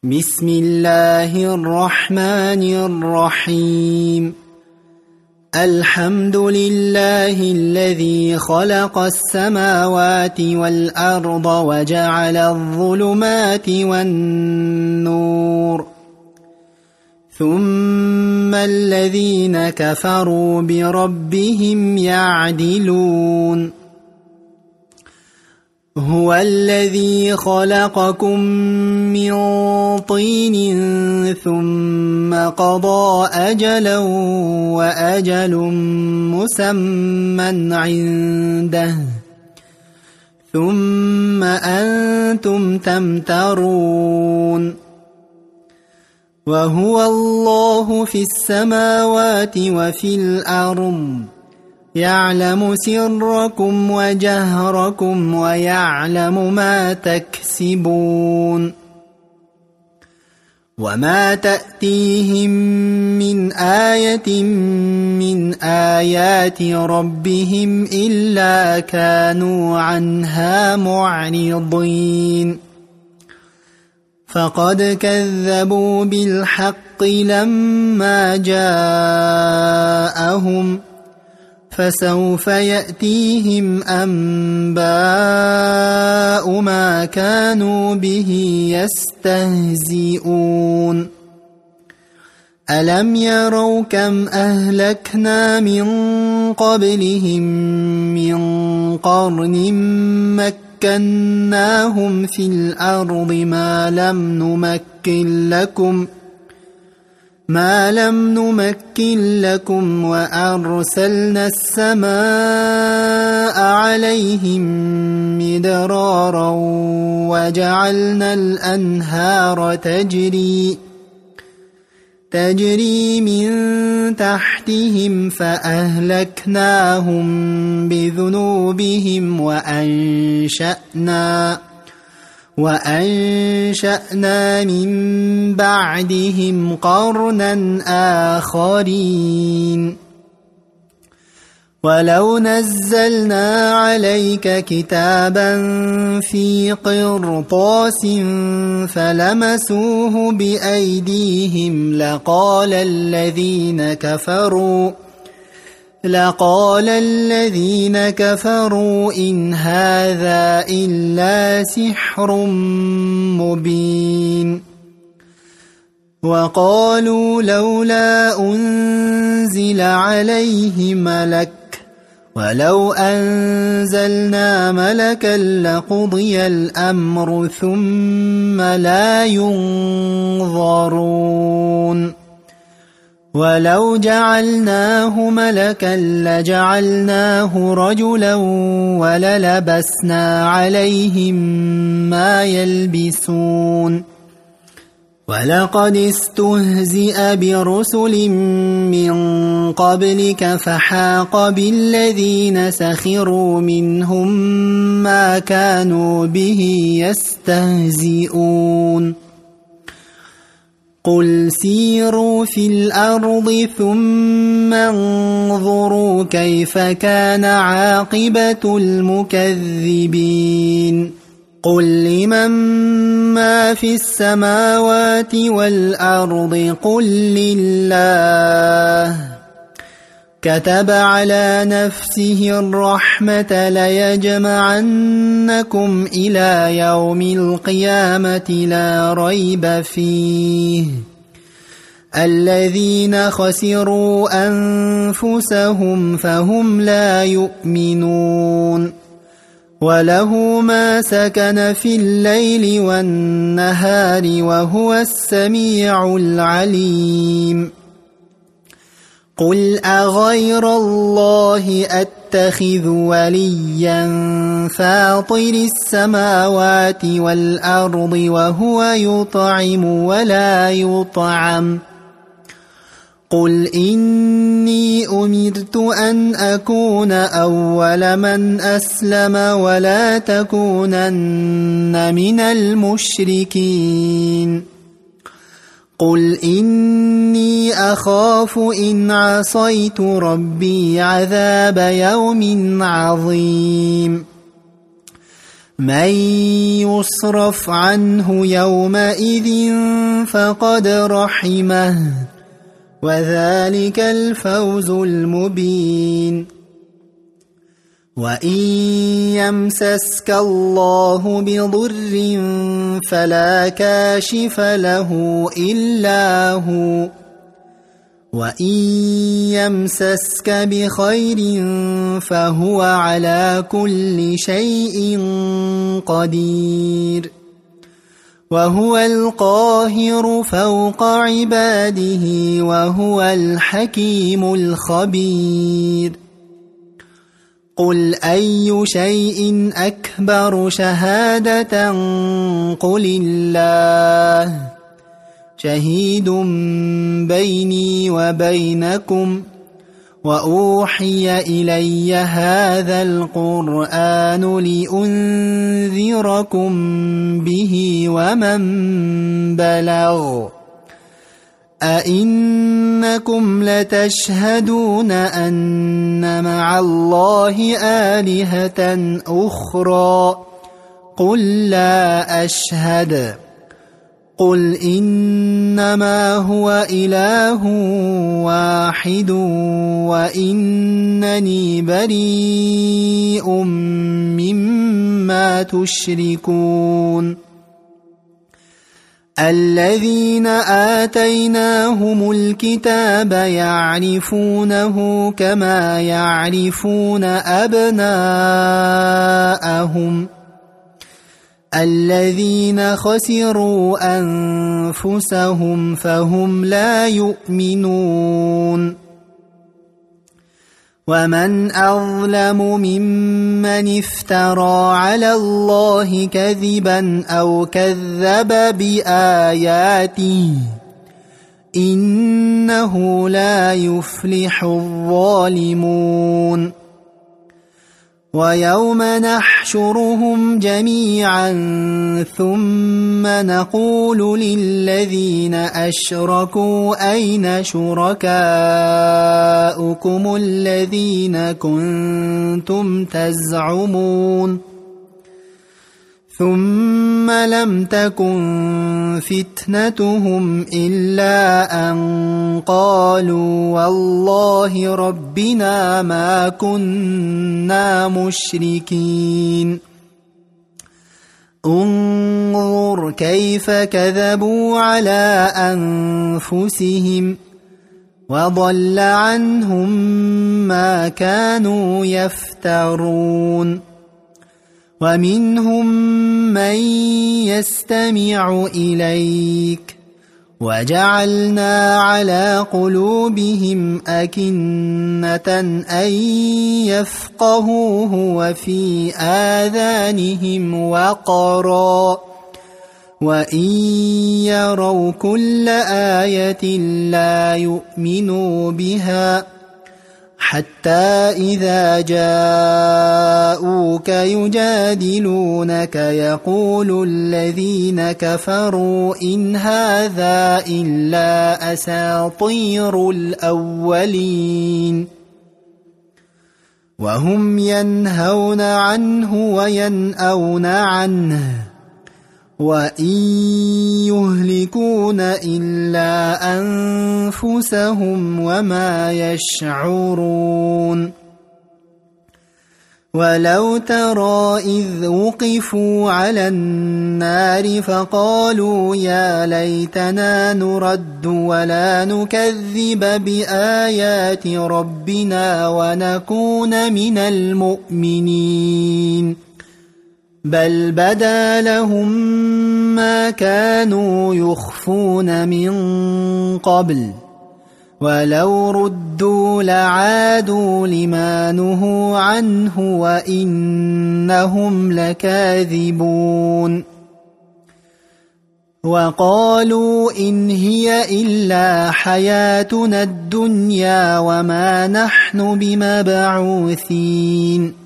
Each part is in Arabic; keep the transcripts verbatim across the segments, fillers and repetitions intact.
بسم الله الرحمن الرحيم الحمد لله الذي خلق السماوات والأرض وجعل الظلمات والنور ثم الذين كفروا بربهم يعدلون هو الذي خلقكم من طين ثم قضى أجلا وأجل مسمى عنده ثم أنتم تمترون وهو الله في السماوات وفي الأرض يعلم سركم وجهركم ويعلم ما تكسبون وما تأتيهم من آية من آيات ربهم إلا كانوا عنها معرضين فقد كذبوا بالحق لما جاءهم فسوف يأتيهم أنباء ما كانوا به يستهزئون ألم يروا كم أهلكنا من قبلهم من قرن مكناهم في الأرض ما لم نمكن لكم ما لم نمكن لكم وأرسلنا السماء عليهم مدرارا وجعلنا الأنهار تجري تجري من تحتهم فأهلكناهم بذنوبهم وأنشأنا وأنشأنا من بعدهم قرنا آخرين ولو نزلنا عليك كتابا في قرطاس فلمسوه بأيديهم لقال الذين كفروا لقال الذين كفروا إن هذا إلا سحر مبين وقالوا لولا أنزل عليه ملك ولو أنزلنا ملكا لقضي الأمر ثم لا ينظرون ولو جعلناه ملكا لجعلناه رجلا وللبسنا عليهم ما يلبسون ولقد استهزئ برسل من قبلك فحاق بالذين سخروا منهم ما كانوا به يستهزئون قل سيروا في الأرض ثم انظروا كيف كان عاقبة المكذبين قل لمن ما في السماوات والأرض قل لله كتب على نفسه الرحمة ليجمعنكم إلى يوم القيامة لا ريب فيه الذين خسروا أنفسهم فهم لا يؤمنون وله ما سكن في الليل والنهار وهو السميع العليم قل أغير الله أتخذ وليا فاطر السماوات والأرض وهو يطعم ولا يطعم قل إني أمرت أن أكون أول من أسلم ولا تكونن من المشركين قل إني أخاف إن عصيت ربي عذاب يوم عظيم من يصرف عنه يومئذ فقد رحمه وذلك الفوز المبين وإن يمسسك الله بضر فلا كاشف له إلا هو وإن يمسسك بخير فهو على كل شيء قدير وهو القاهر فوق عباده وهو الحكيم الخبير قل أي شيء أكبر شهادة قل الله شهيد بيني وبينكم وأوحي إلي هذا القرآن لأنذركم به ومن بلغ أئنكم لتشهدون أن مع الله آلهة أخرى قل لا أشهد قل إنما هو إله واحد وإنني بريء مما تشركون الذين آتيناهم الكتاب يعرفونه كما يعرفون أبناءهم الذين خسروا أنفسهم فهم لا يؤمنون ومن أظلم ممن افترى على الله كذبا أو كذب بآياته إنه لا يفلح الظالمون ويوم نحشرهم جميعا ثم نقول للذين أشركوا أين شركاؤكم الذين كنتم تزعمون ثم لم تكن فتنتهم إلا أن قالوا والله ربنا ما كنا مشركين انظر كيف كذبوا على أنفسهم وضل عنهم ما كانوا يفترون ومنهم من يستمع إليك وجعلنا على قلوبهم أكنة أن يفقهوه وفي آذانهم وقرا وإن يروا كل آية لا يؤمنوا بها حتى إذا جاءوك يجادلونك يقول الذين كفروا إن هذا إلا أساطير الأولين وهم ينهون عنه وينأون عنه وإن يهلكون إلا أنفسهم وما يشعرون ولو ترى إذ وقفوا على النار فقالوا يا ليتنا نرد ولا نكذب بآيات ربنا ونكون من المؤمنين بل بدا لهم ما كانوا يخفون من قبل ولو ردوا لعادوا لما نهوا عنه وإنهم لكاذبون وقالوا إن هي إلا حياتنا الدنيا وما نحن بمبعوثين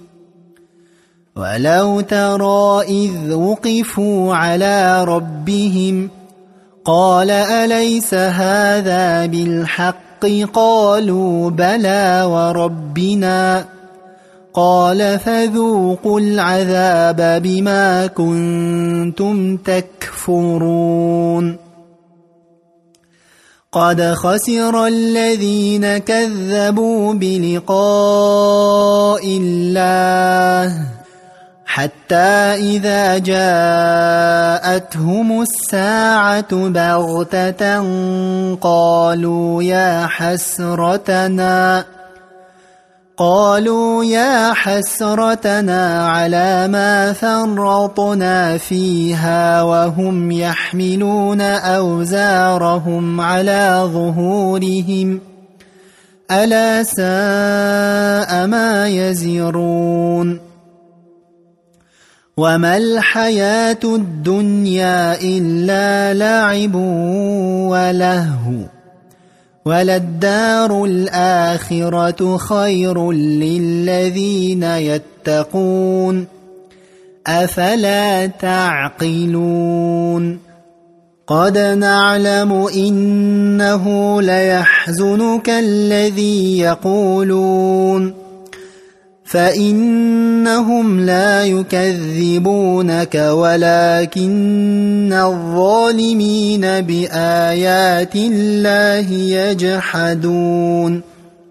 ولو ترى إذ وقفوا على ربهم قال أليس هذا بالحق قالوا بلى وربنا قال فذوقوا العذاب بما كنتم تكفرون قد خسر الذين كذبوا بلقاء الله حتى إذا جاءتهم الساعة بغتة قالوا يا حسرتنا قالوا يا حسرتنا على ما فرطنا فيها وهم يحملون أوزارهم على ظهورهم ألا ساء ما يزرون وما الحياة الدنيا إلا لعب ولهو وللدار الآخرة خير للذين يتقون أفلا تعقلون قد نعلم إنه ليحزنك الذي يقولون فإنهم لا يكذبونك ولكن الظالمين بآيات الله يجحدون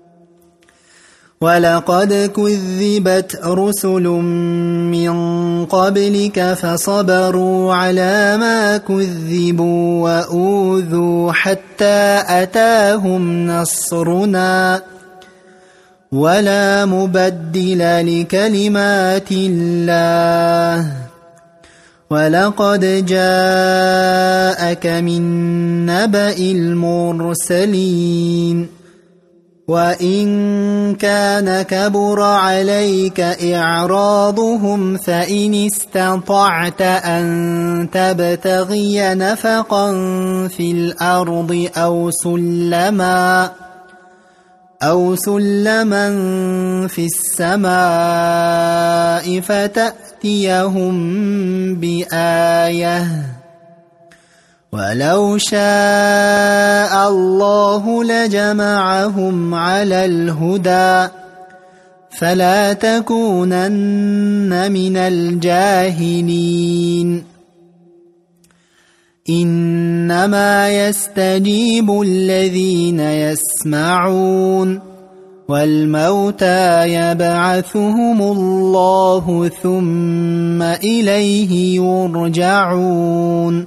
ولقد كذبت رسل من قبلك فصبروا على ما كذبوا وأوذوا حتى أتاهم نصرنا ولا مبدل لكلمات الله ولقد جاءك من نبأ المرسلين وإن كان كبر عليك إعراضهم فإن استطعت أن تبتغي نفقا في الأرض أو سلما أو سلما في السماء فتأتيهم بآية ولو شاء الله لجمعهم على الهدى فلا تكونن من الجاهلين إنما يستجيب الذين يسمعون والموتى يبعثهم الله ثم إليه يرجعون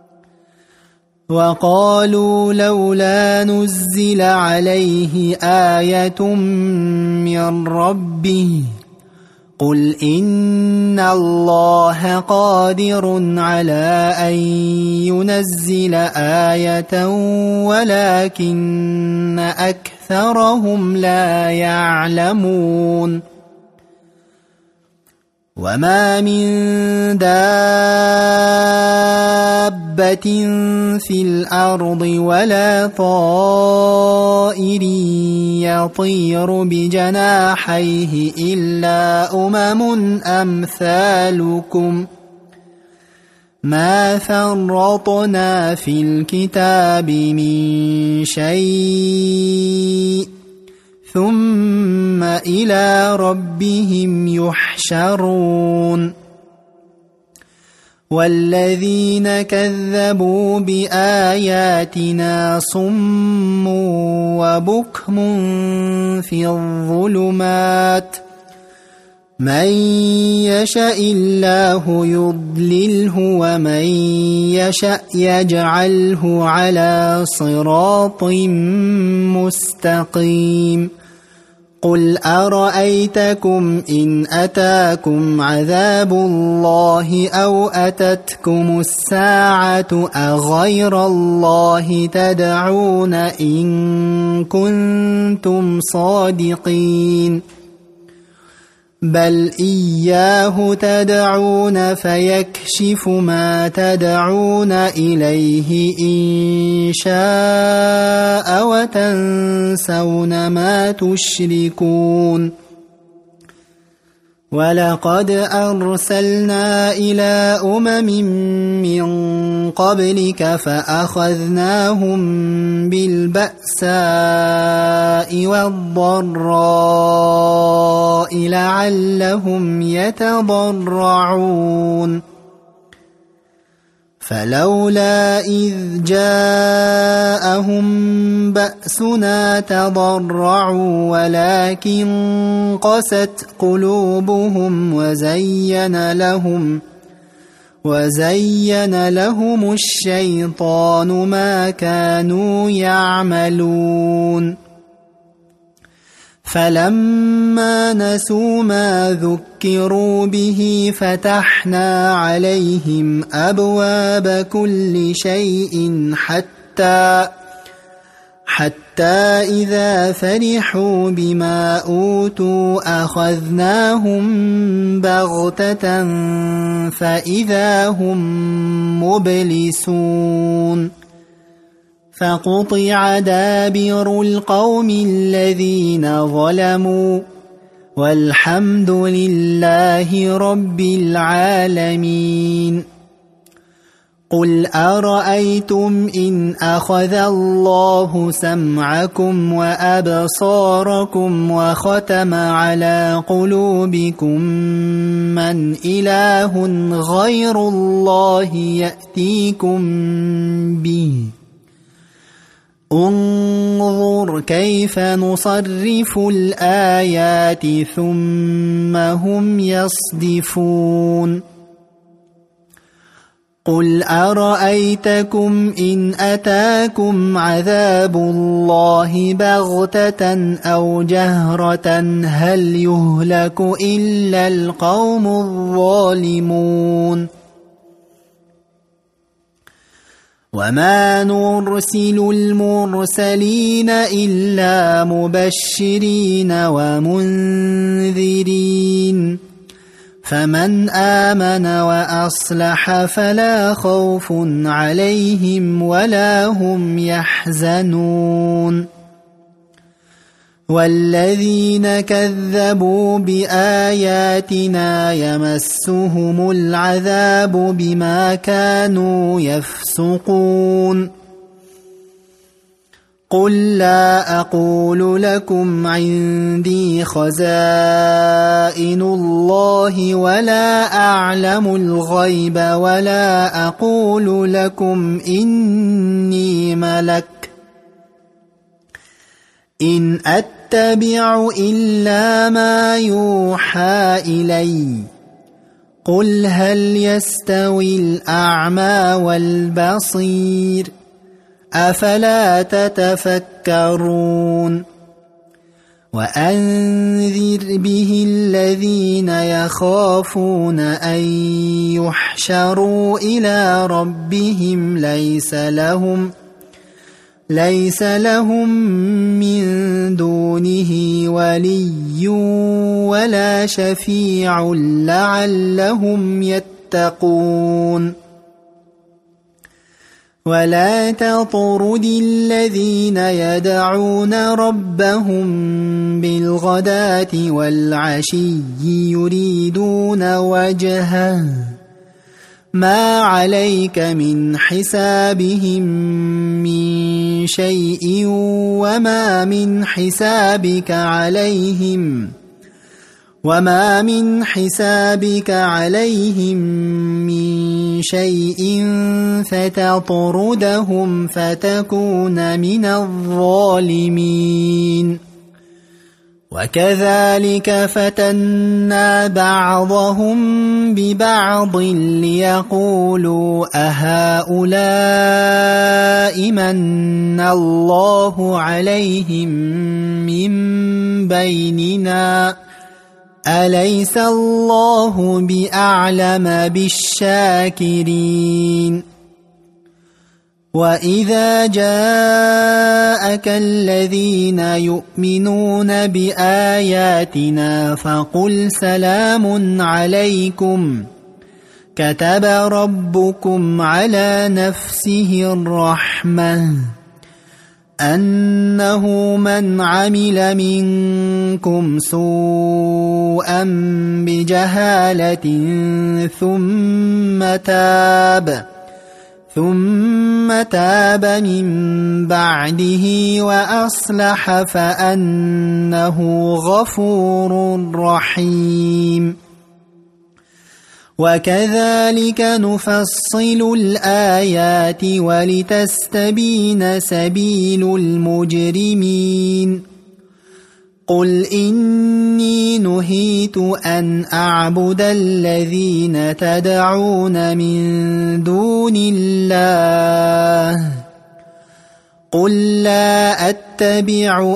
وقالوا لولا نزل عليه آية من ربه قل إن الله قادر على أن ينزل آية ولكن أكثرهم لا يعلمون وما من دابة في الأرض ولا طائر يطير بجناحيه إلا أمم أمثالكم ما فرطنا في الكتاب من شيء ثم إلى ربهم يحشرون والذين كذبوا بآياتنا صم وبكم في الظلمات من يشاء الله يضلله ومن يشاء يجعله على صراط مستقيم قل أرأيتكم إن أتاكم عذاب الله أو أتتكم الساعة أغير الله تدعون إن كنتم صادقين بل إياه تدعون فيكشف ما تدعون إليه إن شاء وتنسون ما تشركون ولقد أرسلنا إلى أمم من قبلك فأخذناهم بالبأساء والضراء لعلهم يتضرعون فلولا إذ جاءهم بأسنا تضرعوا ولكن قست قلوبهم وزين لهم وزين لهم الشيطان ما كانوا يعملون فلما نسوا ما ذكروا به فتحنا عليهم أبواب كل شيء حتى حتى إذا فرحوا بما أوتوا أخذناهم بغتة فإذا هم مبلسون فقطع دابر القوم الذين ظلموا والحمد لله رب العالمين قل أرأيتم إن أخذ الله سمعكم وأبصاركم وختم على قلوبكم من إله غير الله يأتيكم به انظر كيف نصرف الآيات ثم هم يصدفون قل أرأيتكم إن أتاكم عذاب الله بغتة أو جهرة هل يهلك إلا القوم الظالمون وما نرسل المرسلين إلا مبشرين ومنذرين فمن آمن وأصلح فلا خوف عليهم ولا هم يحزنون والذين كذبوا بآياتنا يمسهم العذاب بما كانوا يفسقون قل لا أقول لكم عندي خزائن الله ولا أعلم الغيب ولا أقول لكم إني ملك إن أتبع إلا ما يوحى إلي قل هل يستوي الأعمى والبصير أفلا تتفكرون وأنذر به الذين يخافون أن يحشروا إلى ربهم ليس لهم ليس لهم من دونه ولي ولا شفيع لعلهم يتقون ولا تطرد الذين يدعون ربهم بالغداة والعشي يريدون وجهه ما عليك من حسابهم من شيء وما من حسابك عليهم وما من حسابك عليهم من شيء فتطردهم فتكون من الظالمين وكذلك فتنا بعضهم ببعض ليقولوا أهؤلاء من الله عليهم من بيننا أليس الله بأعلم بالشاكرين وإذا جاءك الذين يؤمنون بآياتنا فقل سلام عليكم كتب ربكم على نفسه الرحمة أنه من عمل منكم سوءا بجهالة ثم تاب ثم تاب من بعده وأصلح فأنه غفور رحيم. وكذلك نفصل الآيات ولتستبين سبيل المجرمين. قل إني نهيت أن أعبد الذين تدعون من دون الله قل لا أتبع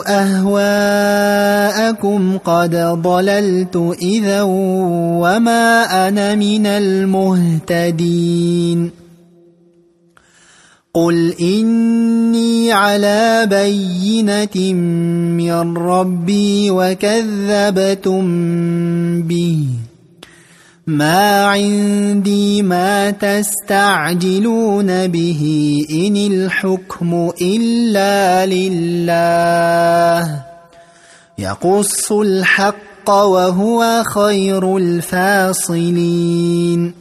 أهواءكم قد ضللت إذا وما أنا من المهتدين. قل إني على بينة من ربي وكذبتم به ما عندي ما تستعجلون به إن الحكم إلا لله يقص الحق وهو خير الفاصلين.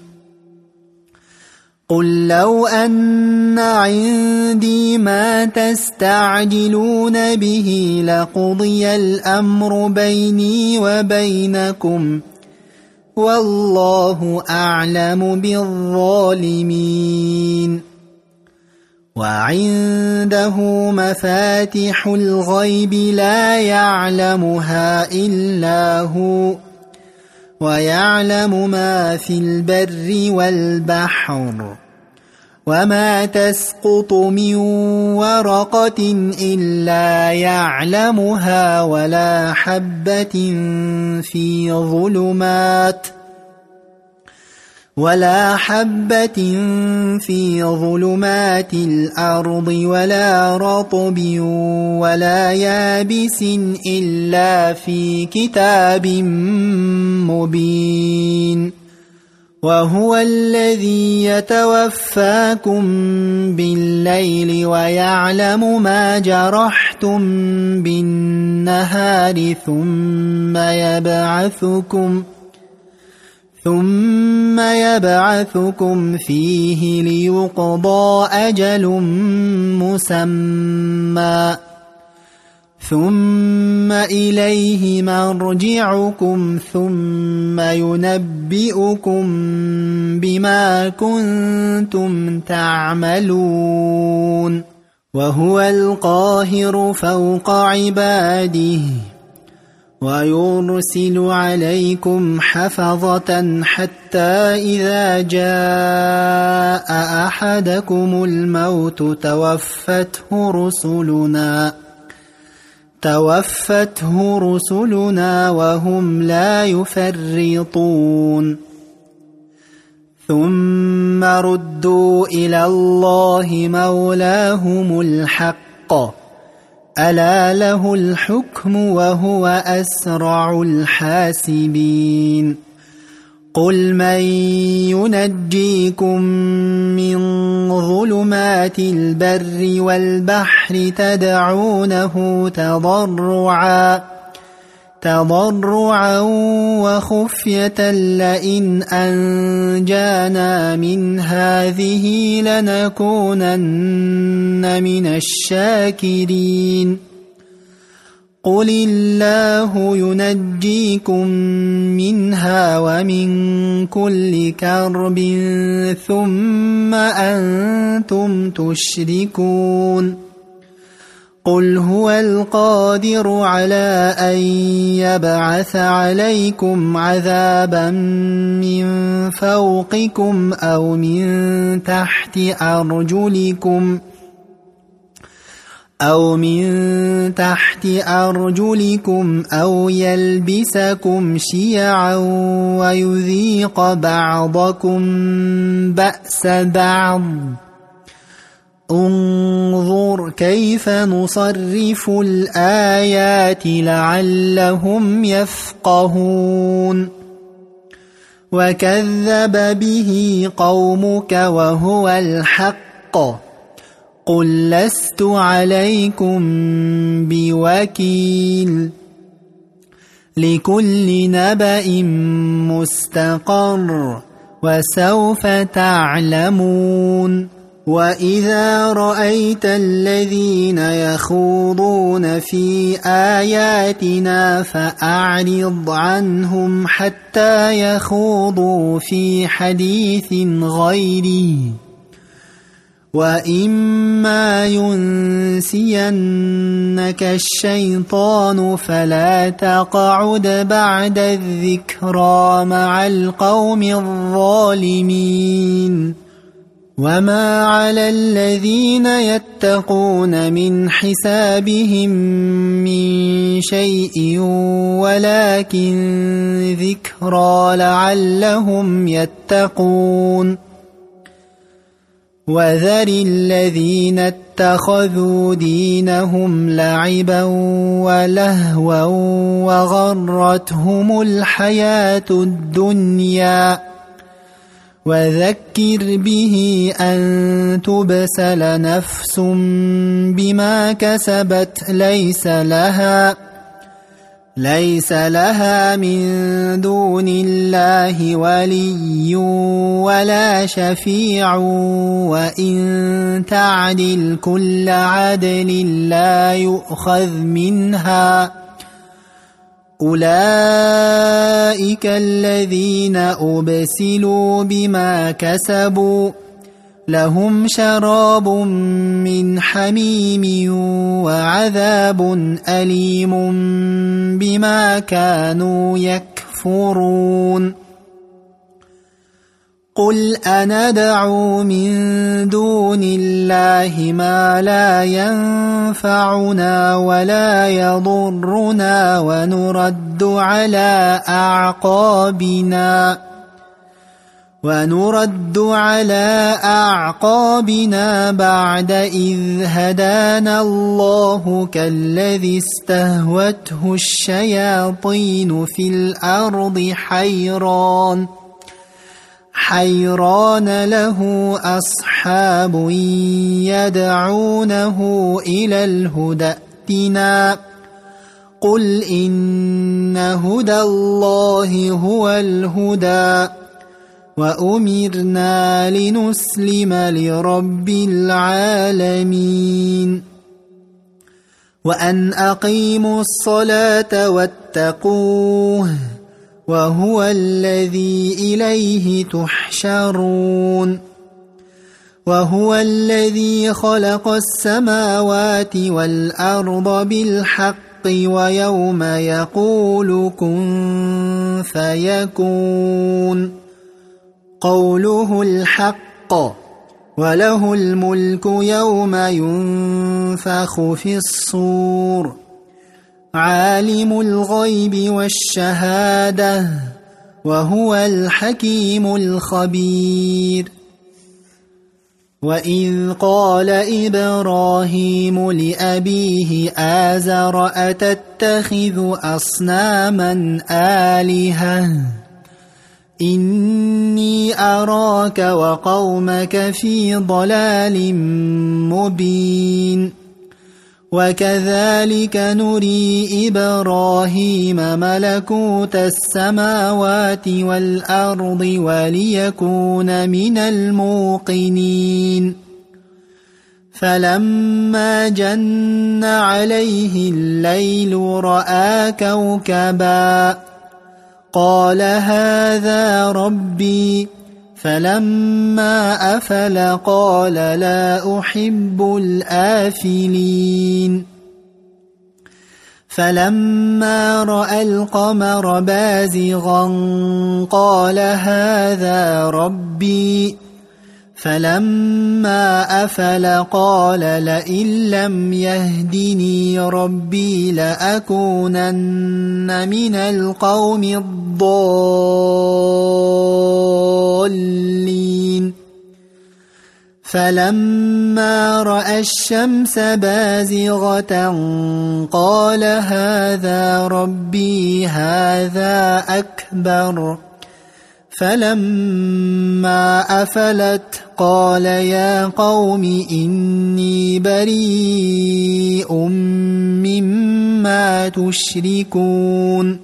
قل لو أن عندي ما تستعجلون به لقضي الأمر بيني وبينكم والله أعلم بالظالمين. وعنده مفاتح الغيب لا يعلمها إلا هو ويعلم ما في البر والبحر وما تسقط من ورقة إلا يعلمها ولا حبة في ظلمات ولا حبة في ظلمات الأرض ولا رطب ولا يابس إلا في كتاب مبين. وهو الذي يتوفاكم بالليل ويعلم ما جرحتم بالنهار ثم يبعثكم ثم يبعثكم فيه ليقضى أجل مسمى ثم إليه مرجعكم ثم ينبئكم بما كنتم تعملون. وهو القاهر فوق عباده ويرسل عليكم حفظة حتى إذا جاء أحدكم الموت توفته رسلنا توفته رسلنا وهم لا يفرطون. ثم ردوا إلى الله مولاهم الحق ألا له الحكم وهو أسرع الحاسبين. قل من ينجيكم من ظلمات البر والبحر تدعونه تضرعا تضرعا وخفية لئن أنجانا من هذه لنكونن من الشاكرين. قل الله ينجيكم منها ومن كل كرب ثم أنتم تشركون. قل هو القادر على أن يبعث عليكم عذابا من فوقكم أو من تحت أرجلكم أو من تحت أرجلكم أو يلبسكم شيعا ويذيق بعضكم بأس بعض. انظر كيف نصرف الآيات لعلهم يفقهون. وكذب به قومك وهو الحق قل لست عليكم بوكيل لكل نبأ مستقر وسوف تعلمون وإذا رأيت الذين يخوضون في آياتنا فأعرض عنهم حتى يخوضوا في حديث غيره وإما ينسينك الشيطان فلا تقعد بعد الذكرى مع القوم الظالمين وما على الذين يتقون من حسابهم من شيء ولكن ذكرى لعلهم يتقون وذر الذين اتخذوا دينهم لعبا ولهوا وغرتهم الحياة الدنيا وذكر به أن تبسل نفس بما كسبت ليس لها ليس لها من دون الله ولي ولا شفيع وإن تعدل كل عدل لا يؤخذ منها أولئك الذين أبسلوا بما كسبوا لهم شراب من حميم وعذاب أليم بما كانوا يكفرون قل أندعو من دون الله ما لا ينفعنا ولا يضرنا ونرد على أعقابنا ونرد على أعقابنا بعد إذ هدانا الله كالذي استهوته الشياطين في الأرض حيران حيران له أصحاب يدعونه إلى الهدى ائتنا قل إن هدى الله هو الهدى وأمرنا لنسلم لرب العالمين وأن أقيموا الصلاة واتقوه وهو الذي إليه تحشرون وهو الذي خلق السماوات والأرض بالحق ويوم يقول كن فيكون قوله الحق وله الملك يوم ينفخ في الصور عالم الغيب والشهادة وهو الحكيم الخبير وإذ قال إبراهيم لأبيه آزر أتتخذ أصناما آلهة إني أراك وقومك في ضلال مبين وكذلك نري إبراهيم ملكوت السماوات والأرض وليكون من الموقنين فلما جن عليه الليل رأى كوكبا قال هذا ربي فلما أفل قال لا أحب الآفلين فلما رأى القمر بازغا قال هذا ربي فلما أفل قال لئن لم يهدني ربي لأكونن من القوم الضالين فلما رأى الشمس بازغة قال هذا ربي هذا أكبر فلما أفلت قال يا قوم إني بريء مما تشركون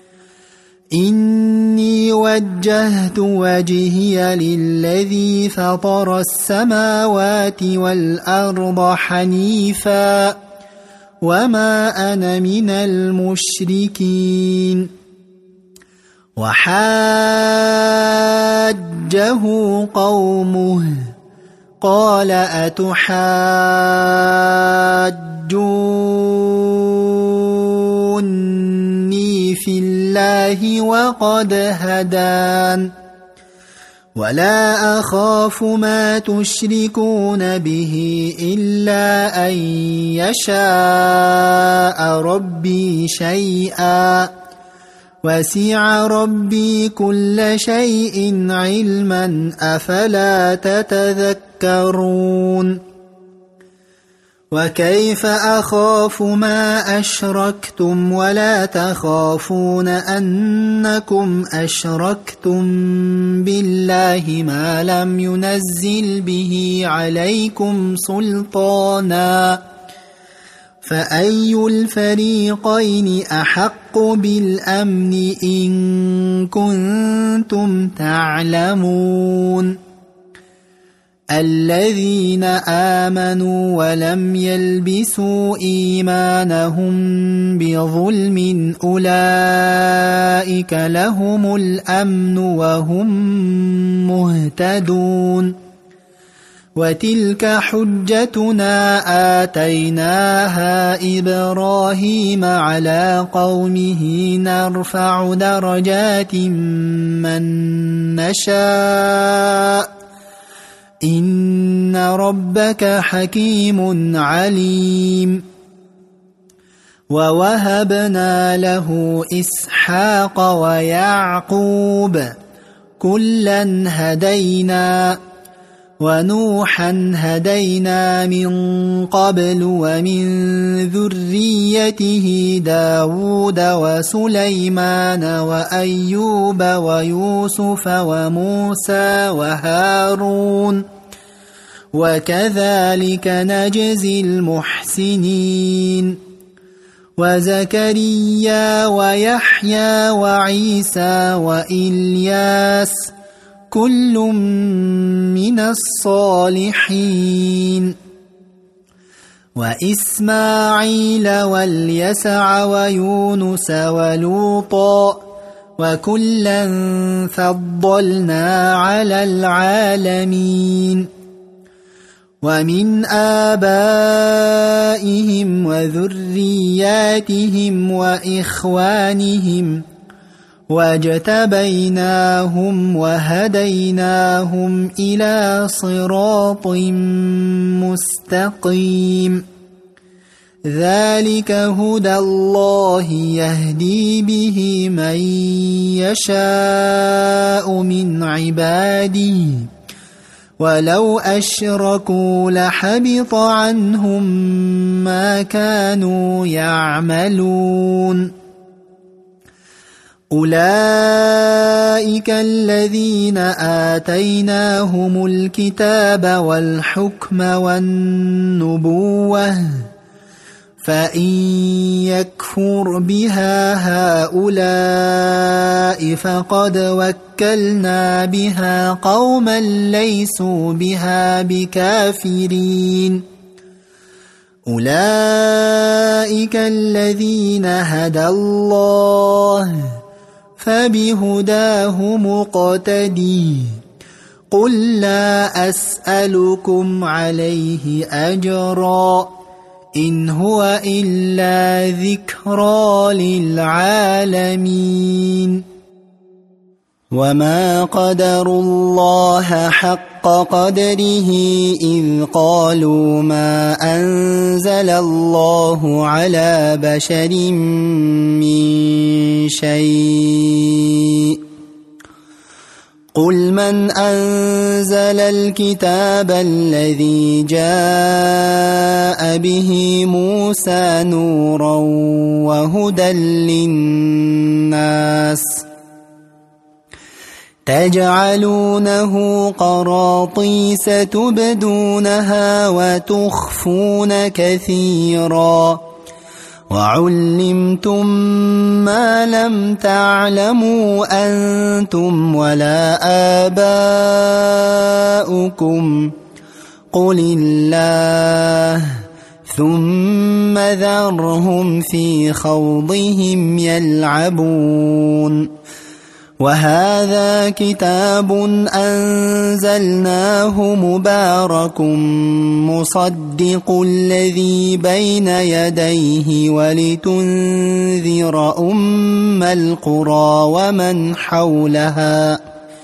إني وجهت وجهي للذي فطر السماوات والأرض حنيفا وما أنا من المشركين وحاجه قومه قال أتحاجوني في الله وقد هدان ولا أخاف ما تشركون به إلا أن يشاء ربي شيئا وسع ربي كل شيء علما أفلا تتذكرون وكيف أخاف ما أشركتم ولا تخافون أنكم أشركتم بالله ما لم ينزل به عليكم سلطانا فأي الفريقين أحق بالأمن إن كنتم تعلمون الذين آمنوا ولم يلبسوا إيمانهم بظلم أولئك لهم الأمن وهم مهتدون وتلك حجتنا آتيناها إبراهيم على قومه نرفع درجات من نشاء إن ربك حكيم عليم ووهبنا له إسحاق ويعقوب كلا هدينا ونوحا هدينا من قبل ومن ذريته داود وسليمان وأيوب ويوسف وموسى وهارون وكذلك نجزي المحسنين وزكريا ويحيى وعيسى وإلياس كل من الصالحين وإسماعيل واليسع ويونس ولوطا وكلا فضلنا على العالمين ومن آبائهم وذرياتهم وإخوانهم واجتبيناهم وهديناهم إلى صراط مستقيم ذلك هدى الله يهدي به من يشاء من عباده ولو أشركوا لحبط عنهم ما كانوا يعملون أولئك الذين آتيناهم الكتاب والحكم والنبوة فإن يكفر بها هؤلاء فقد وكلنا بها قوما ليسوا بها بكافرين أولئك الذين هدى الله فبهداه مقتدي قل لا أسألكم عليه أجرا إن هو إلا ذكرى للعالمين وما قدروا الله حق قدره إذ قالوا ما أنزل الله على بشر من شيء قل من أنزل الكتاب الذي جاء به موسى نورا وهدى للناس تجعلونه قراطيس تبدونها وتخفون كثيرا وعلمتم ما لم تعلموا أنتم ولا آباؤكم قل الله ثم ذرهم في خوضهم يلعبون وهذا كتاب أنزلناه مبارك مصدق الذي بين يديه ولتنذر أم القرى ومن حولها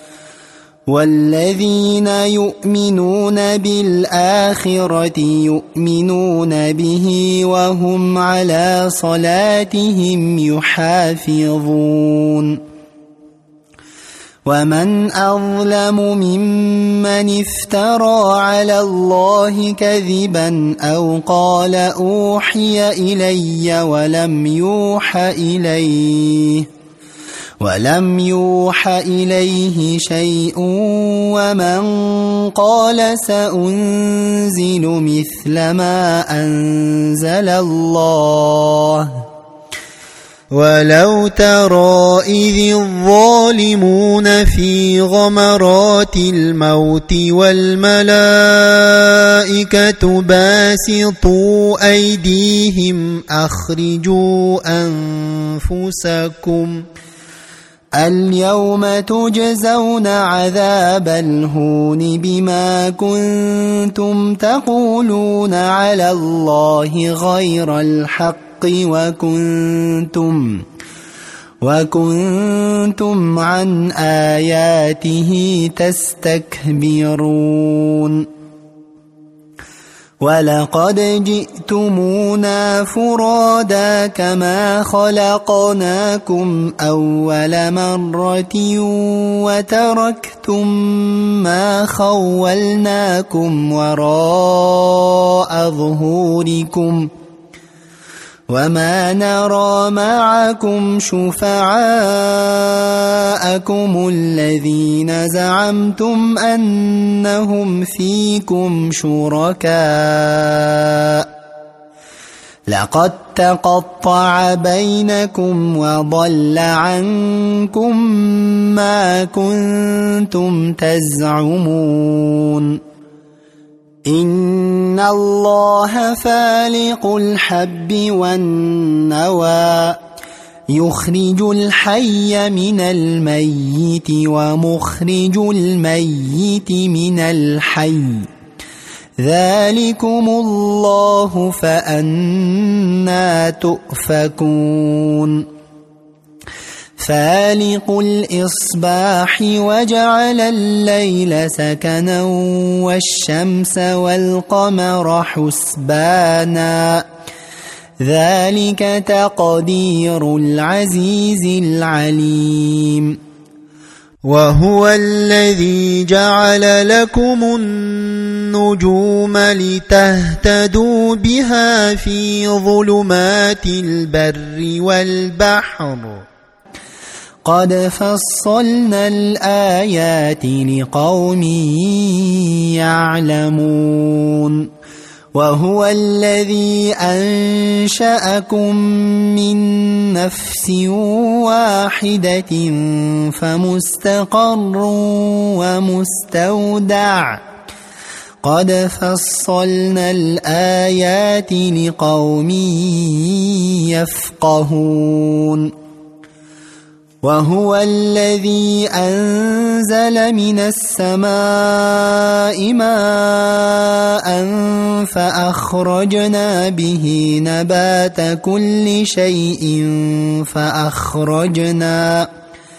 والذين يؤمنون بالآخرة يؤمنون به وهم على صلاتهم يحافظون ومن أظلم ممن افترى على الله كذبا أو قال أوحي إلي ولم يوح إليه ولم يوح إليه شيء ومن قال سأنزل مثل ما أنزل الله ولو ترى إذ الظالمون في غمرات الموت والملائكة باسطوا أيديهم أخرجوا أنفسكم اليوم تجزون عذاب الهون بما كنتم تقولون على الله غير الحق وكنتم وكنتم عن آياته تستكبرون ولقد جئتمونا فرادا كما خلقناكم أول مرة وتركتم ما خولناكم وراء ظهوركم وما نرى معكم شفعاءكم الذين زعمتم أنهم فيكم شركاء لقد تقطع بينكم وضل عنكم ما كنتم تزعمون إن الله فالق الحب والنوى يخرج الحي من الميت ومخرج الميت من الحي ذلكم الله فأنى تؤفكون فالق الإصباح وجعل الليل سكنا والشمس والقمر حسبانا ذلك تقدير العزيز العليم وهو الذي جعل لكم النجوم لتهتدوا بها في ظلمات البر والبحر قد فصلنا الآيات لقوم يعلمون وهو الذي أنشأكم من نفس واحدة فمستقر ومستودع قد فصلنا الآيات لقوم يفقهون وهو الذي أنزل من السماء ماء فأخرجنا به نبات كل شيء فأخرجنا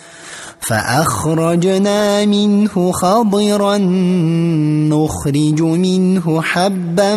فأخرجنا منه خضرا نخرج منه حبا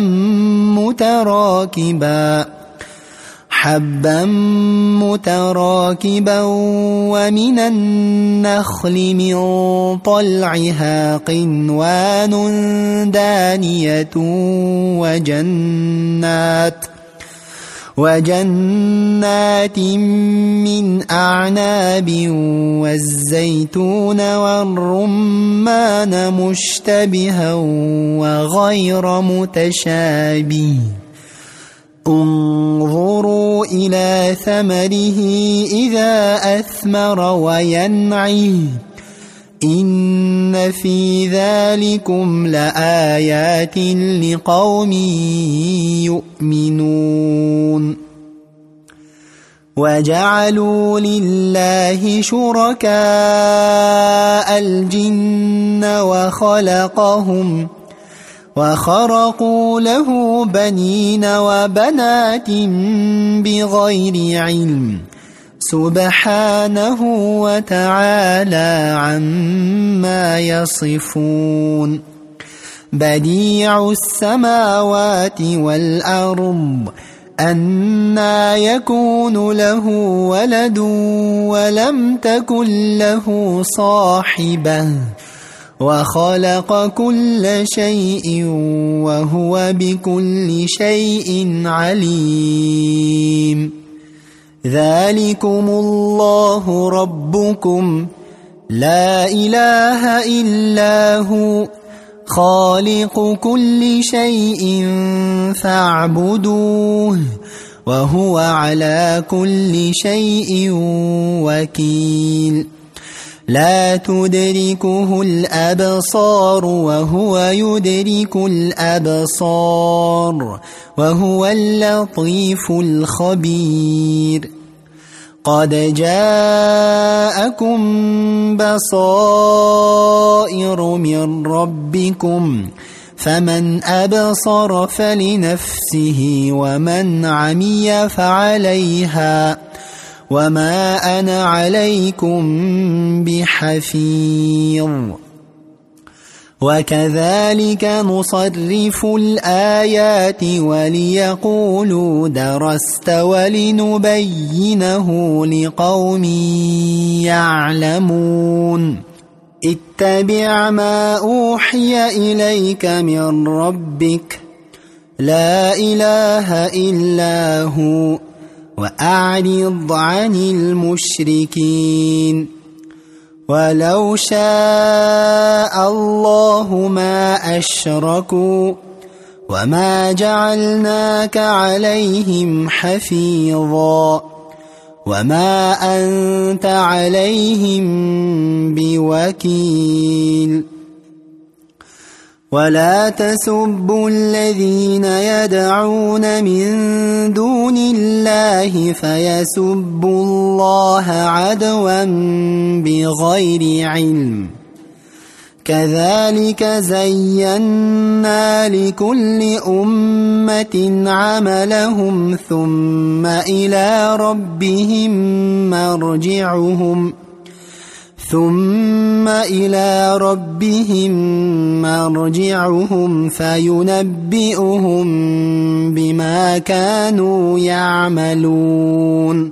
متراكبا حبا متراكبا ومن النخل من طلعها قنوان دانية وجنات وجنات من أعناب والزيتون والرمان مشتبها وغير متشابه انظروا إلى ثمره إذا أثمر وينعي إن في ذلكم لآيات لقوم يؤمنون وجعلوا لله شركاء الجن وخلقهم وخرقوا له بنين وبنات بغير علم سبحانه وتعالى عما يصفون بديع السماوات والأرض أنى يكون له ولد ولم تكن له صاحبة وخلق كل شيء وهو بكل شيء عليم ذلكم الله ربكم لا إله إلا هو خالق كل شيء فاعبدوه وهو على كل شيء وكيل لا تدركه الأبصار وهو يدرك الأبصار وهو اللطيف الخبير قد جاءكم بصائر من ربكم فمن أبصر فلنفسه ومن عمي فعليها وما أنا عليكم بحفيظ وكذلك نصرف الآيات وليقولوا درست ولنبينه لقوم يعلمون اتبع ما أوحي إليك من ربك لا إله إلا هو وأعرض عن المشركين ولو شاء الله ما أشركوا وما جعلناك عليهم حفيظا وما أنت عليهم بوكيل ولا تسبوا الذين يدعون من دون الله فيسبوا الله عدوا بغير علم كذلك زينا لكل أمة عملهم ثم إلى ربهم مرجعهم ثم إلى ربهم مرجعهم فينبئهم بما كانوا يعملون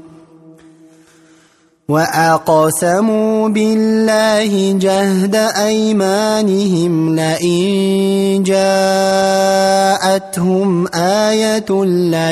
وأقسموا بالله جهد أيمانهم لئن جاءتهم آية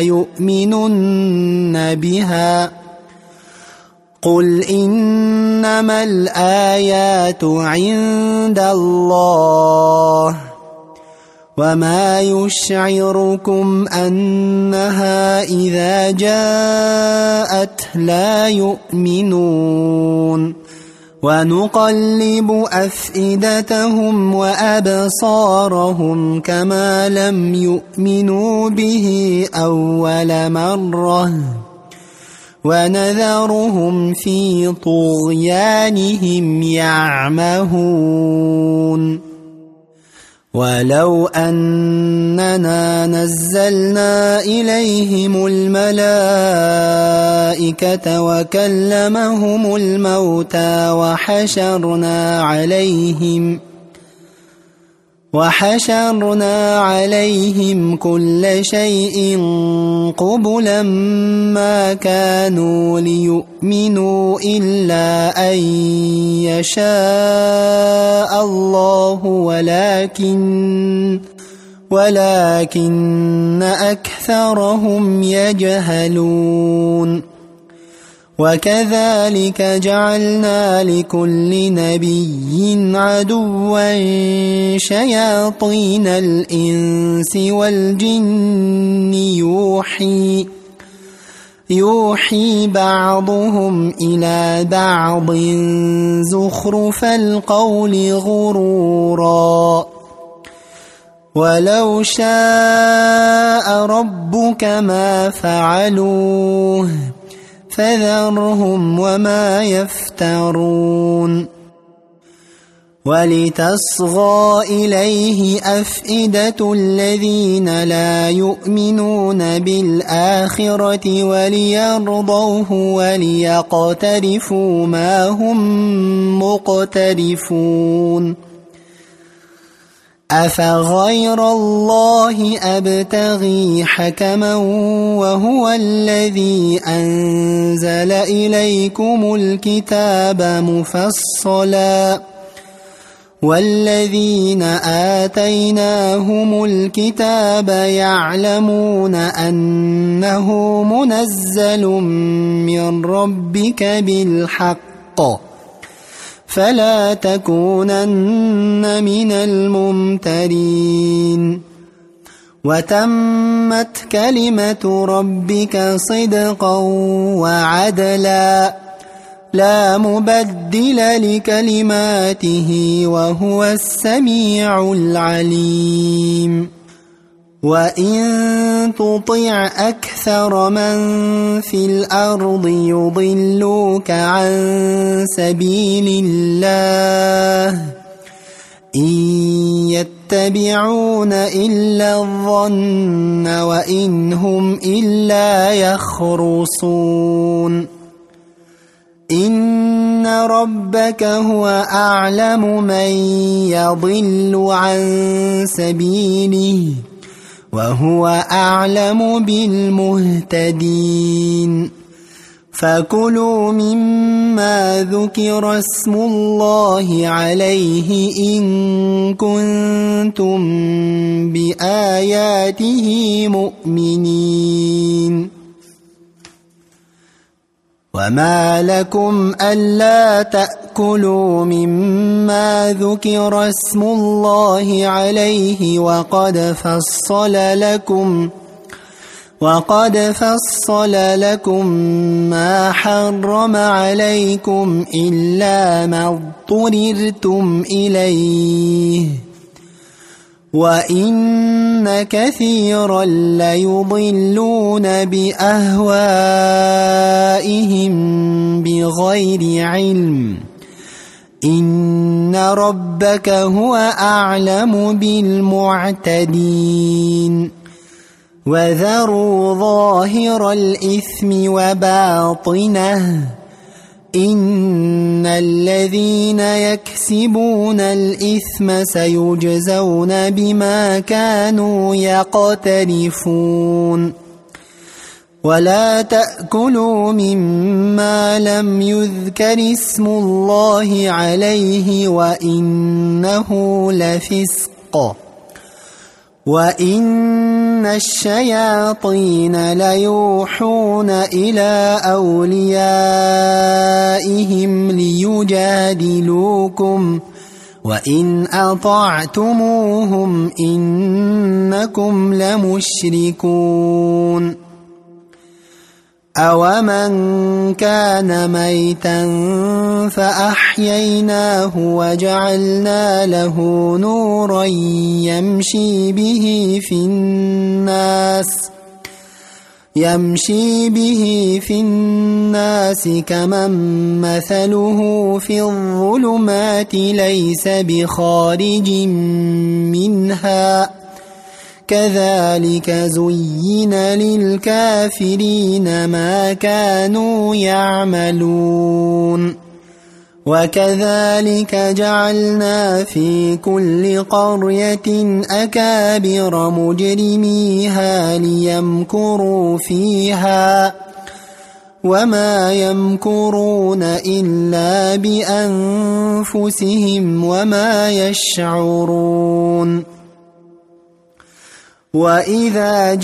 ليؤمنن بها قل إنما الآيات عند الله وما يشعركم أنها إذا جاءت لا يؤمنون ونقلب أفئدتهم وأبصارهم كما لم يؤمنوا به أول مرة ونذرهم في طغيانهم يعمهون ولو أننا نزلنا إليهم الملائكة وكلمهم الموتى وحشرنا عليهم وحشرنا عليهم كل شيء قبلا ما كانوا ليؤمنوا إلا أن يشاء الله ولكن ولكن أكثرهم يجهلون وكذلك جعلنا لكل نبي عدوا شياطين الإنس والجن يوحي يوحي بعضهم إلى بعض زخرف القول غرورا ولو شاء ربك ما فعلوه فذرهم وما يفترون ولتصغى إليه أفئدة الذين لا يؤمنون بالآخرة وليرضوه وليقترفوا ما هم مقترفون أفغير الله أبتغي حكما وهو الذي أنزل إليكم الكتاب مفصلا والذين آتيناهم الكتاب يعلمون أنه منزل من ربك بالحق فلا تكونن من الممترين وتمت كلمة ربك صدقا وعدلا لا مبدل لكلماته وهو السميع العليم وإن تطع أكثر من في الأرض يضلوك عن سبيل الله إن يتبعون إلا الظن وإن هم إلا يخرصون إن ربك هو أعلم من يضل عن سبيله وهو أعلم بالمهتدين فكلوا مما ذكر اسم الله عليه إن كنتم بآياته مؤمنين وما لكم ألا تأكلوا مما ذكر اسم الله عليه وقد فصل لكم وقد فصل لكم ما حرم عليكم إلا ما اضطررتم إليه وإن كثيرا ليضلون بأهوائهم بغير علم إن ربك هو أعلم بالمعتدين وذروا ظاهر الإثم وباطنه إن الذين يكسبون الإثم سيجزون بما كانوا يقترفون ولا تأكلوا مما لم يذكر اسم الله عليه وإنه لفسق وإن الشياطين ليوحون إلى أوليائهم ليجادلوكم وإن أطعتموهم إنكم لمشركون أومن كان ميتا فأحييناه وجعلنا له نورا يمشي به في الناس يمشي به في الناس كمن مثله في الظلمات ليس بخارج منها كذلك زين للكافرين ما كانوا يعملون وكذلك جعلنا في كل قرية أكابر مجرميها ليمكروا فيها وما يمكرون إلا بأنفسهم وما يشعرون وإذا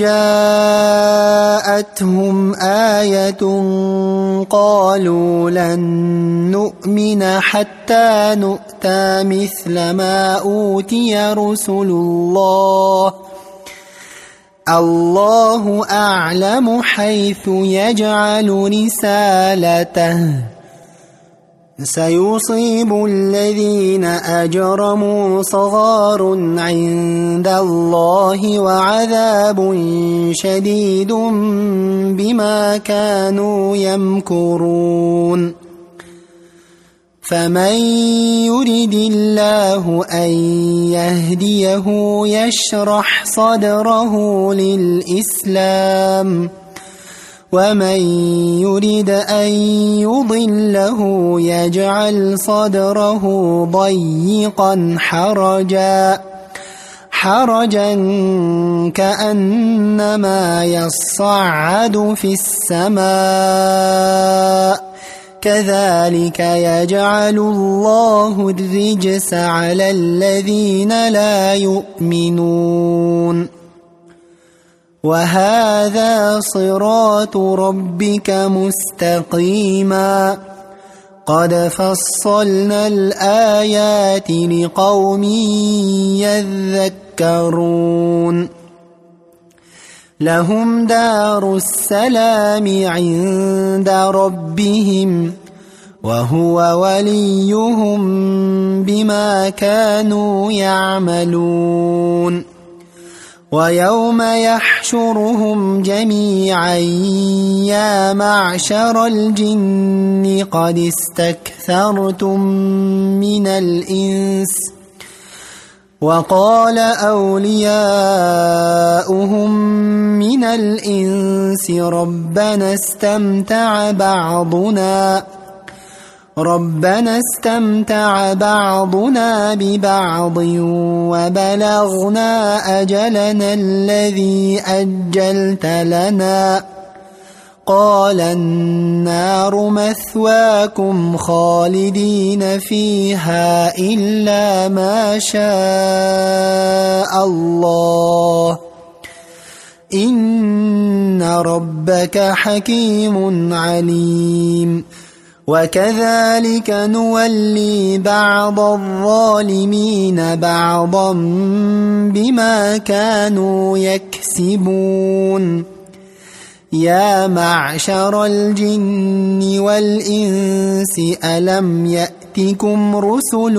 جاءتهم آية قالوا لن نؤمن حتى نؤتى مثل ما أوتي رسل الله الله أعلم حيث يجعل رسالته سيصيب الذين أجرموا صغار عند الله وعذاب شديد بما كانوا يمكرون فمن يرد الله أن يهديه يشرح صدره للإسلام ومن يرد أن يضله يجعل صدره ضيقا حرجا حرجا كأنما يصعد في السماء كذلك يجعل الله الرجس على الذين لا يؤمنون وهذا صراط ربك مستقيما قد فصلنا الآيات لقوم يذكرون لهم دار السلام عند ربهم وهو وليهم بما كانوا يعملون ويوم يحشرهم جميعا يا معشر الجن قد استكثرتم من الإنس وقال أولياؤهم من الإنس ربنا استمتع بعضنا ربنا استمتع بعضنا ببعض وبلغنا أجلنا الذي أجلت لنا قال النار مثواكم خالدين فيها إلا ما شاء الله إن ربك حكيم عليم وكذلك نولي بعض الظالمين بعضا بما كانوا يكسبون يا معشر الجن والإنس ألم يأتكم رسل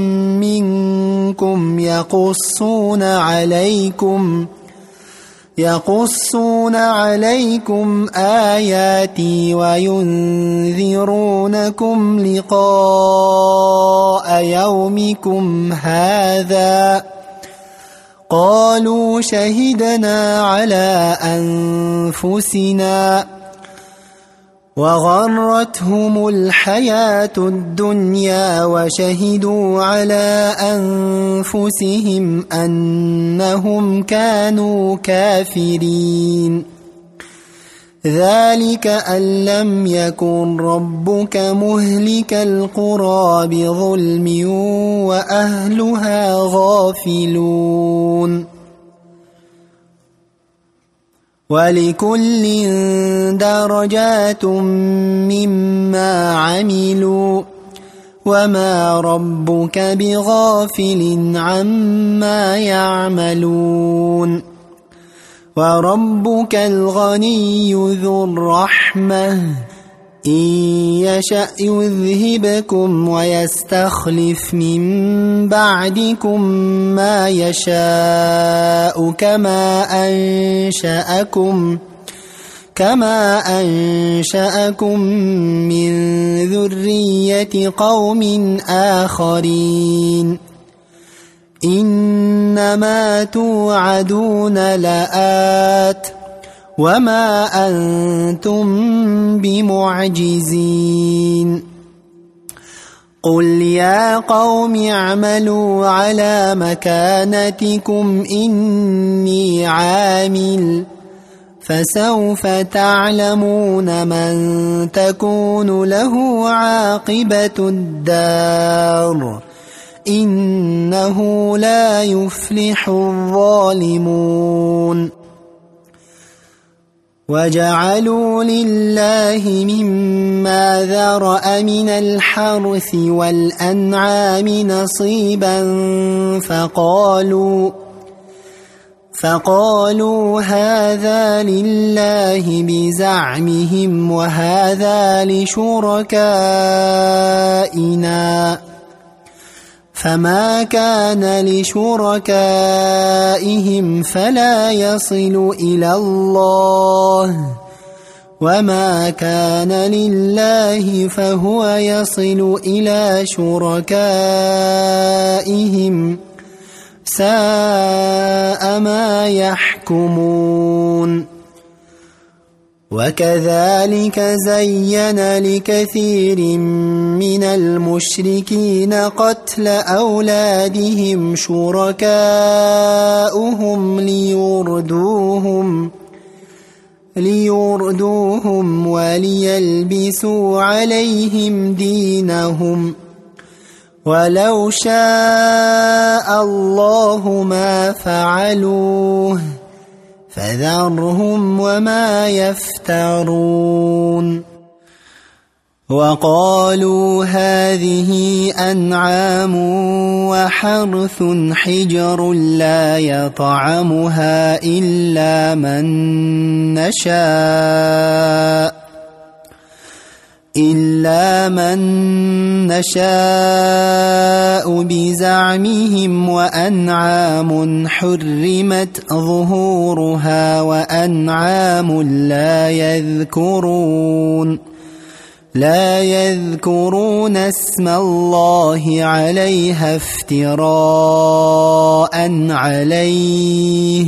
منكم يقصون عليكم يقصون عليكم آياتي وينذرونكم لقاء يومكم هذا قالوا شهدنا على أنفسنا وغرتهم الحياة الدنيا وشهدوا على أنفسهم أنهم كانوا كافرين ذلك أن لم يكن ربك مهلك القرى بظلم وأهلها غافلون ولكل درجات مما عملوا وما ربك بغافل عما يعملون وربك الغني ذو الرحمة إن يشأ يذهبكم ويستخلف من بعدكم ما يشاء كما أنشأكم كما أنشأكم من ذرية قوم آخرين إنما توعدون لآت وما أنتم بمعجزين قل يا قوم اعملوا على مكانتكم إني عامل فسوف تعلمون من تكون له عاقبة الدار إنه لا يفلح الظالمون وجعلوا لله مما ذرأ من الحرث والأنعام نصيبا فقالوا فقالوا هذا لله بزعمهم وهذا لشركائنا فما كان لشركائهم فلا يصل إلى الله وما كان لله فهو يصل إلى شركائهم ساء ما يحكمون وكذلك زين لكثير من المشركين قتل أولادهم شركاؤهم ليردوهم ليردوهم وليلبسوا عليهم دينهم ولو شاء الله ما فعلوه فذرهم وما يفترون وقالوا هذه أنعام وحرث حجر لا يطعمها إلا من نشاء إلا من نشاء بزعمهم وأنعام حرمت ظهورها وأنعام لا يذكرون لا يذكرون اسم الله عليها افتراء عليه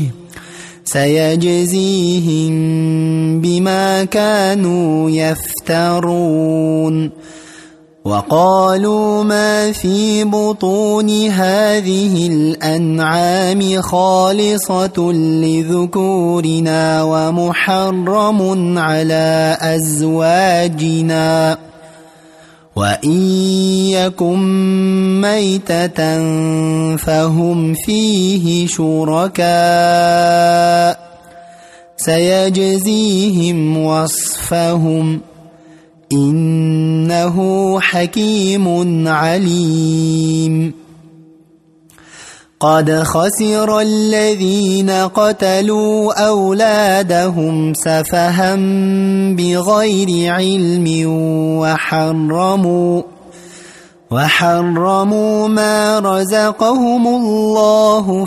سيجزيهم بما كانوا يفترون وقالوا ما في بطون هذه الأنعام خالصة لذكورنا ومحرم على أزواجنا وإن يكن ميتة فهم فيه شركاء سيجزيهم وصفهم إنه حكيم عليم قد خسر الذين قتلوا أولادهم سفها بغير علم وحرموا وحرموا ما رزقهم الله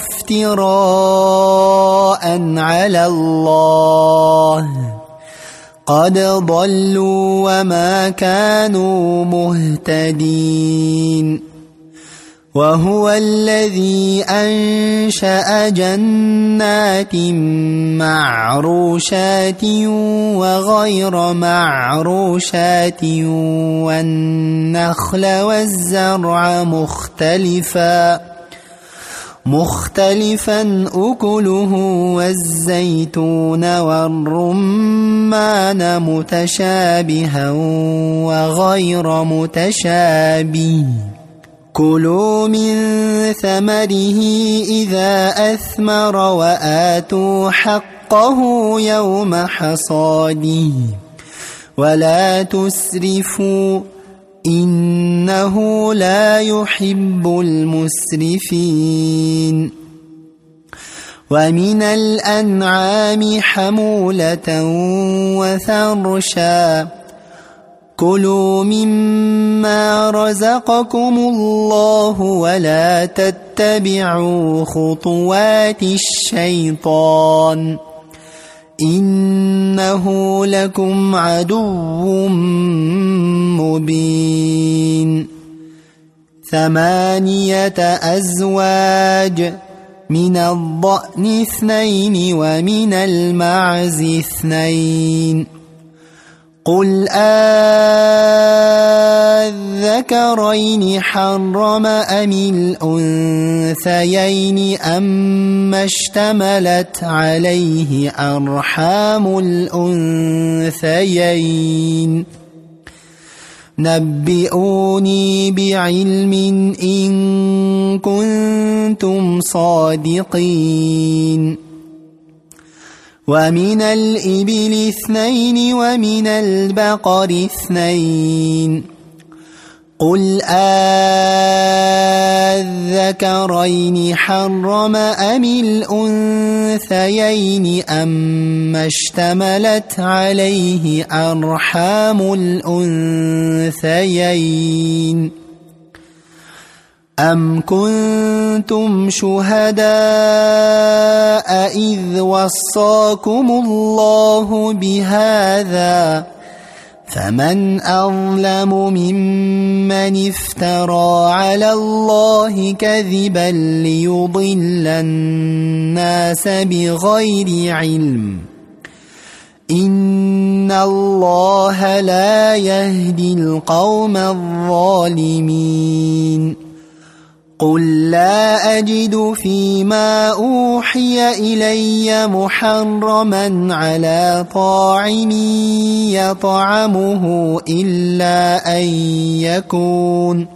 افتراء على الله قد ضلوا وما كانوا مهتدين وهو الذي أنشأ جنات معروشات وغير معروشات والنخل والزرع مختلفا مختلفا أكله والزيتون والرمان متشابها وغير متشابه كلوا من ثمره إذا أثمر وآتوا حقه يوم حصاده ولا تسرفوا إنه لا يحب المسرفين ومن الأنعام حمولة وفرشا كلوا مما رزقكم الله ولا تتبعوا خطوات الشيطان إنه لكم عدو مبين ثمانية أزواج من الضأن اثنين ومن المعز اثنين قل أذكرين حرم أم الأنثيين أما اشتملت عليه أرحام الأنثيين نبئوني بعلم إن كنتم صادقين ومن الإبل اثنين ومن البقر اثنين قل آذكرين حرم أم الأنثيين أما اشتملت عليه أرحام الأنثيين أم كنتم شهداء إذ وصاكم الله بهذا فمن أظلم ممن افترى على الله كذبا ليضل الناس بغير علم إن الله لا يهدي القوم الظالمين قل لا أجد فيما أوحي إلي محرما على طاعم يطعمه إلا أن يكون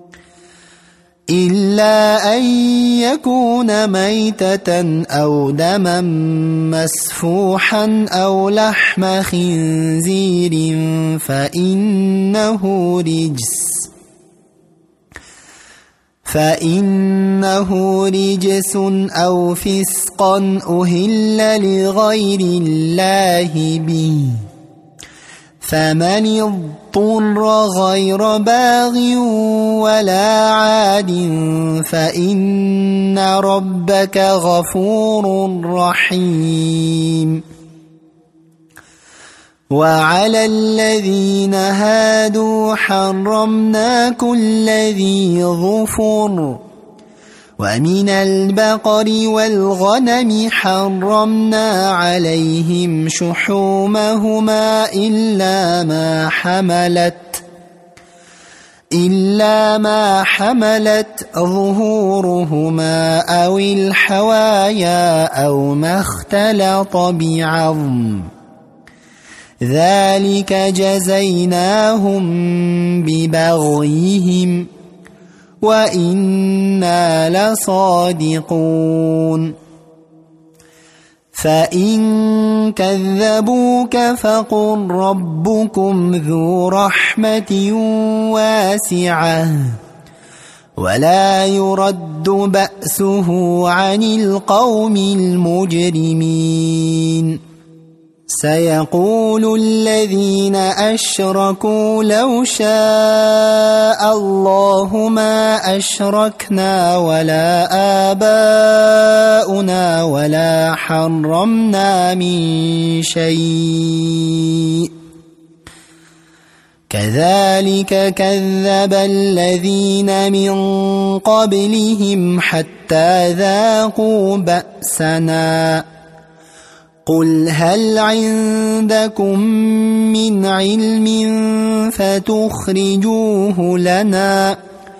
إلا أن يكون ميتة أو دما مسفوحا أو لحم خنزير فإنه رجس فإنه رجس أو فسقا أهل لغير الله به فمن اضطر غير باغ ولا عاد فإن ربك غفور رحيم وعلى الذين هادوا حرمنا كل ذي ظفر ومن البقر والغنم حرمنا عليهم شحومهما إلا ما حملت إلا ما حملت ظهورهما أو الحوايا أو ما اختلط بعظم ذلك جزيناهم ببغيهم وإنا لصادقون فإن كذبوك فقل ربكم ذو رحمة واسعة ولا يرد بأسه عن القوم المجرمين سيقول الذين أشركوا لو شاء الله ما أشركنا ولا آباؤنا ولا حرمنا من شيء كذلك كذب الذين من قبلهم حتى ذاقوا بأسنا قل هل عندكم من علم فتخرجوه لنا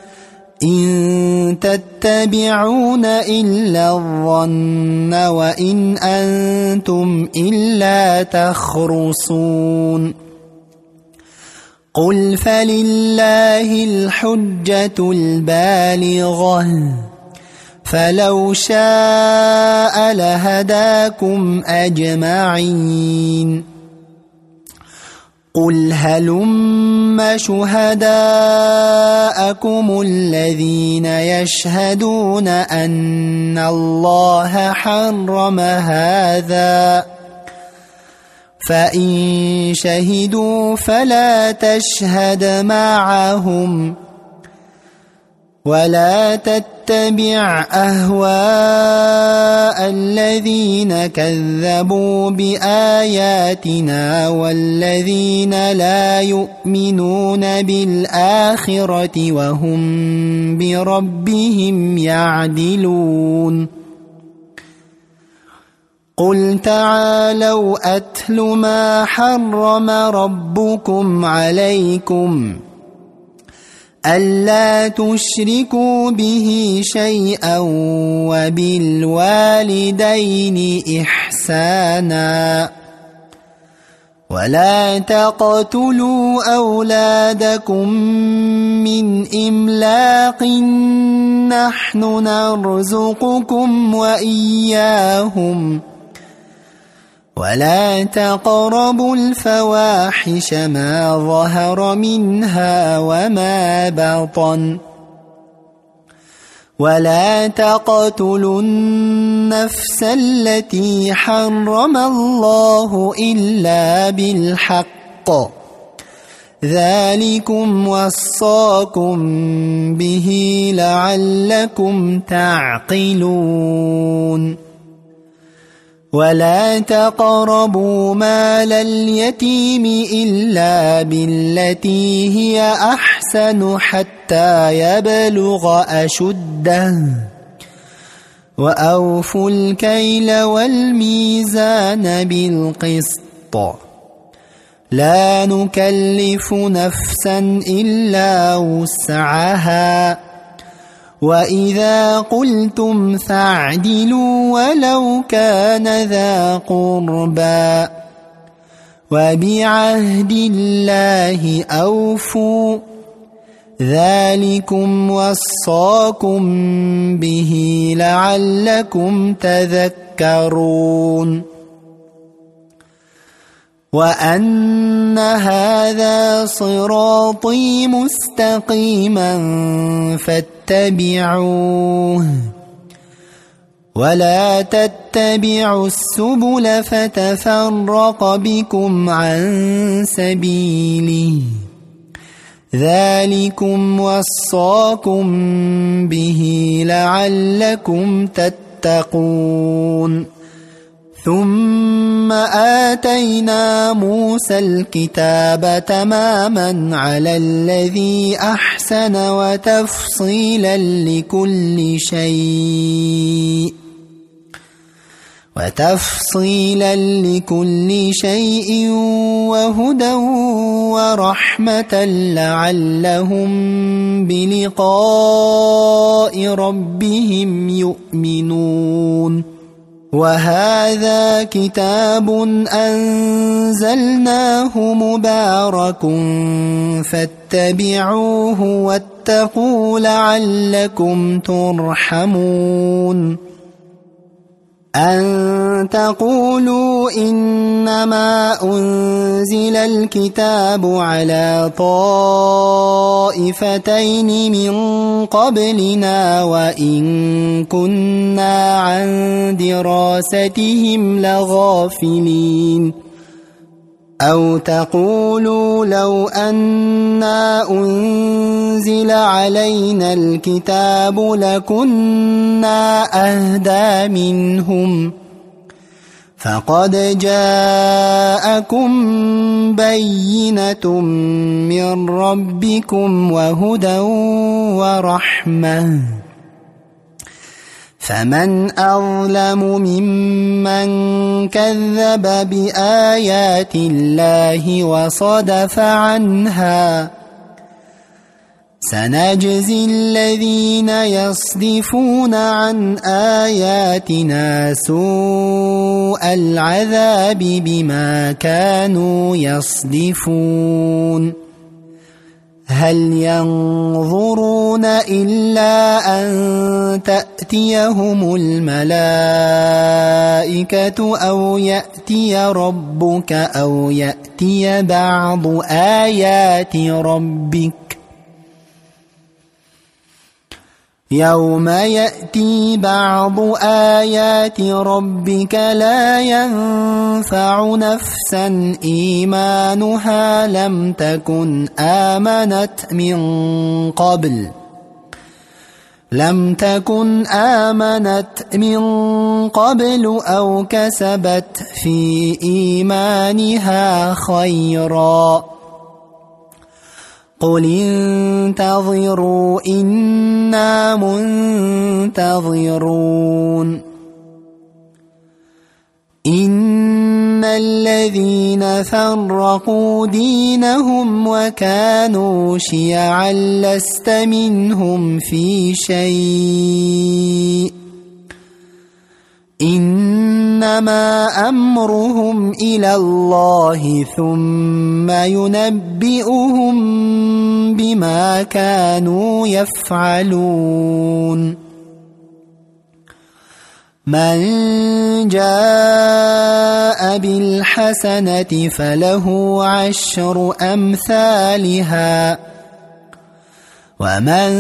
إن تتبعون إلا الظن وإن أنتم إلا تخرصون قل فلله الحجة البالغة فلو شاء لهداكم أجمعين قل هلم شهداءكم الذين يشهدون أن الله حرم هذا فإن شهدوا فلا تشهد معهم ولا تتبع أهواء الذين كذبوا بآياتنا والذين لا يؤمنون بالآخرة وهم بربهم يعدلون قل تعالوا أتل ما حرم ربكم عليكم ألا تشركوا به شيئا وبالوالدين إحسانا ولا تقتلوا أولادكم من إملاق نحن نرزقكم وإياهم ولا تقربوا الفواحش ما ظهر منها وما بطن ولا تقتلوا النفس التي حرم الله إلا بالحق ذلكم وصاكم به لعلكم تعقلون ولا تقربوا مال اليتيم إلا بالتي هي أحسن حتى يبلغ أشده وأوفوا الكيل والميزان بالقسط لا نكلف نفسا إلا وسعها وإذا قلتم فاعدلوا ولو كان ذا قربى وبعهد الله أوفوا ذلكم وصاكم به لعلكم تذكرون وأن هذا صراطي مستقيما فاتبعوه ولا تتبعوا السبل فتفرق بكم عن سبيله ذلكم وصاكم به لعلكم تتقون ثم آتينا موسى الكتاب تماما على الذي أحسن وتفصيلا لكل شيء وتفصيلا لكل شيء وهدى ورحمة لعلهم بلقاء ربهم يؤمنون وهذا كتاب أنزلناه مبارك فاتبعوه واتقوا لعلكم ترحمون أن تقولوا إنما أنزل الكتاب على طائفتين من قبلنا وإن كنا عن دراستهم لغافلين أو تقولوا لو أنا أنزل علينا الكتاب لكنا أهدى منهم فقد جاءكم بينة من ربكم وهدى ورحمة فمن أظلم ممن كذب بآيات الله وصدف عنها سنجزي الذين يصدفون عن آياتنا سوء العذاب بما كانوا يصدفون هل ينظرون إلا أن تأتيهم الملائكة أو يأتي ربك أو يأتي بعض آيات ربك يوم يأتي بعض آيات ربك لا ينفع نفسا إيمانها لم تكن آمنت من قبل لم تكن آمنت من قبل أو كسبت في إيمانها خيرا قل انتظروا إنا منتظرون إن الذين فرقوا دينهم وكانوا شيعا لست منهم في شيء إن إنما أمرهم إلى الله ثم ينبئهم بما كانوا يفعلون من جاء بالحسنة فله عشر أمثالها ومن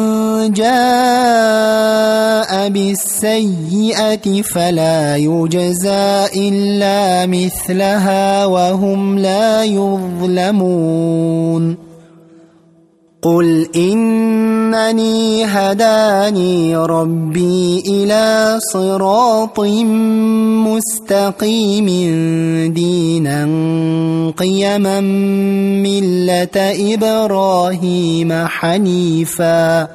جاء بالسيئة فلا يجزى إلا مثلها وهم لا يظلمون قل إنني هداني ربي إلى صراط مستقيم دينا قيما ملة إبراهيم حنيفا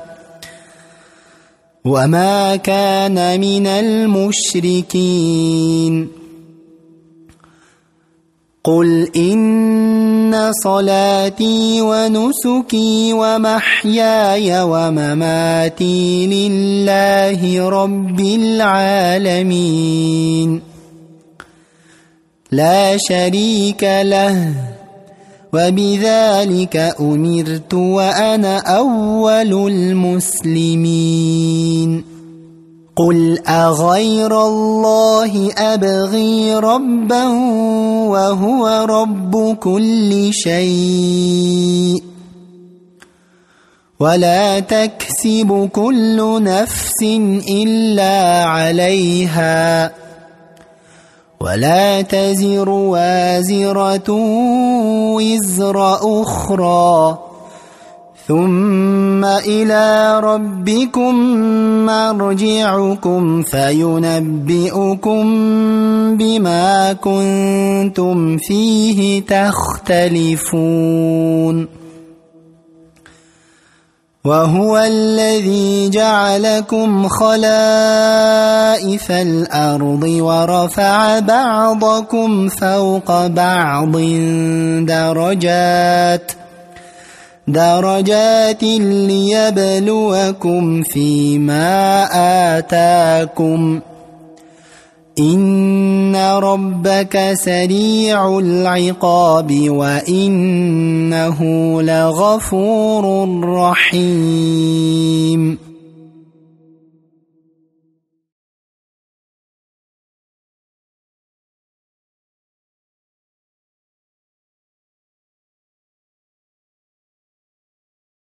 وما كان من المشركين قل إن صلاتي ونسكي ومحياي ومماتي لله رب العالمين لا شريك له وبذلك أمرت وأنا أول المسلمين قل أغير الله أبغي ربا وهو رب كل شيء ولا تكسب كل نفس إلا عليها ولا تزر وازرة وزر أخرى ثم إلى ربكم مرجعكم فينبئكم بما كنتم فيه تختلفون وهو الذي جعلكم خلائف الأرض ورفع بعضكم فوق بعض درجات درجات ليبلوكم فيما آتاكم إن ربك سريع العقاب وإنه لغفور رحيم